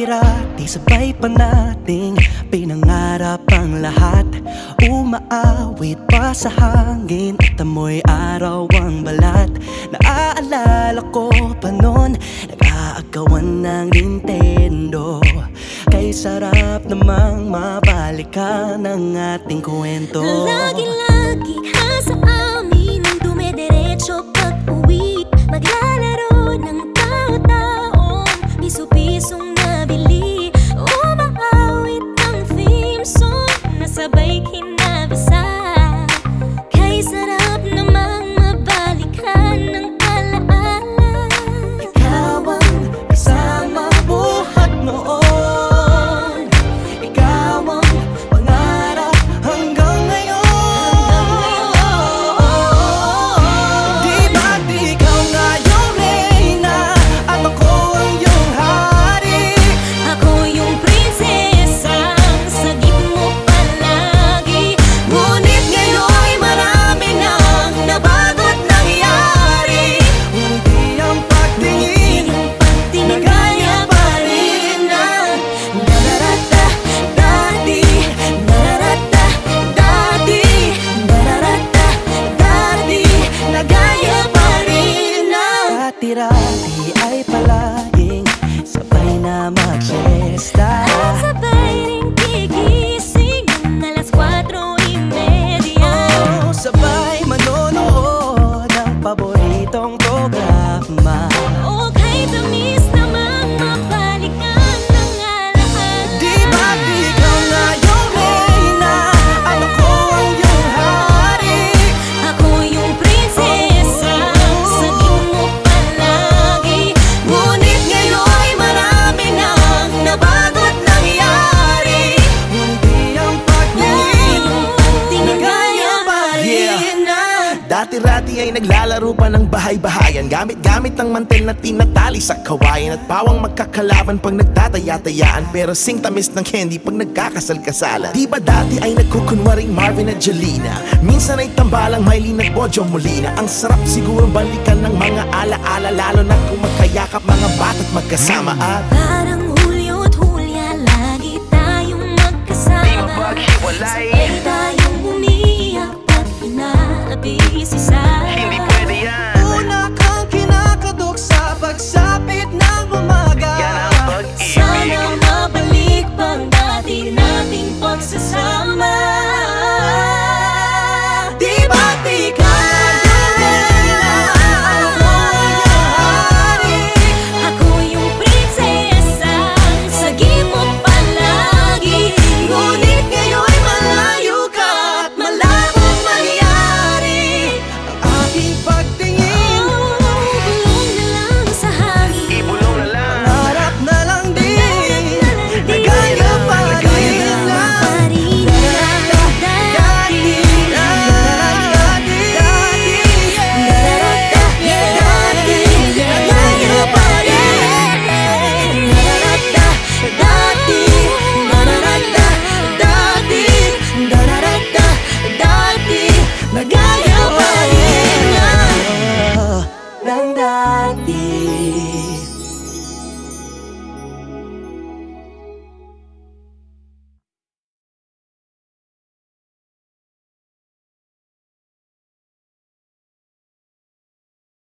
Dati-rati sabay pa nating pinangarap ang lahat. Umaawit pa sa hangin at amoy araw ang balat. Naaalala ko pa noon, nag-aagawan ng Nintendo. Kay sarap namang mabalikan ang ating kwento. Lagi-lagi ka sa amin ang dumediretso pag-uwi. Maglalaro ng tao-taong piso-pisong nabili. Umaawit ang theme song na sabay kinabasa. Kay sarap namang mabalikan ng alaala. Ikaw ang kasama buhat noon. Ikaw ang pangarap hanggang ngayon. Di ba't ikaw nga yung reyna at ako ang iyong hari? Ako yung prinsesang sagip mo palagi. Ngunit ngayon'y marami nang nabago't nangyari. Hindi ang pagtingin na gaya pa rin ng nararata dati. Nararata dati. Nararata dati. Na gaya pa rin ng dati-rati ay palaging sabay na mag-siesta. At sabay ring gigising ng alas 4:30. Oh, sabay manonood ng paboritong programa. O kay tamis namang mabalikan ng alaala. Di ba't ikaw nga yung reyna at ako ang iyong hari? Ako yung prinsesa, sagip mo palagi. Ngunit ngayon'y marami nang nabago't nangyari. Hindi ang pagtingin na gaya pa rin ng Dati-rati ay naglalaro pa ng bahay-bahayan, gamit-gamit ang mantel na tinatali sa kawayan. At pawang magkakalaban pag nagtataya-tayaan, pero sing tamis ng candy pag nagkakasal-kasalan. Di ba dati ay nagkukunwaring Marvin at Jelena? Minsan ay tambalang Mylene at Bojo Molina. Ang sarap siguro balikan ng mga ala-ala, lalo na kung magkayakap mga bata't magkasama. At Parang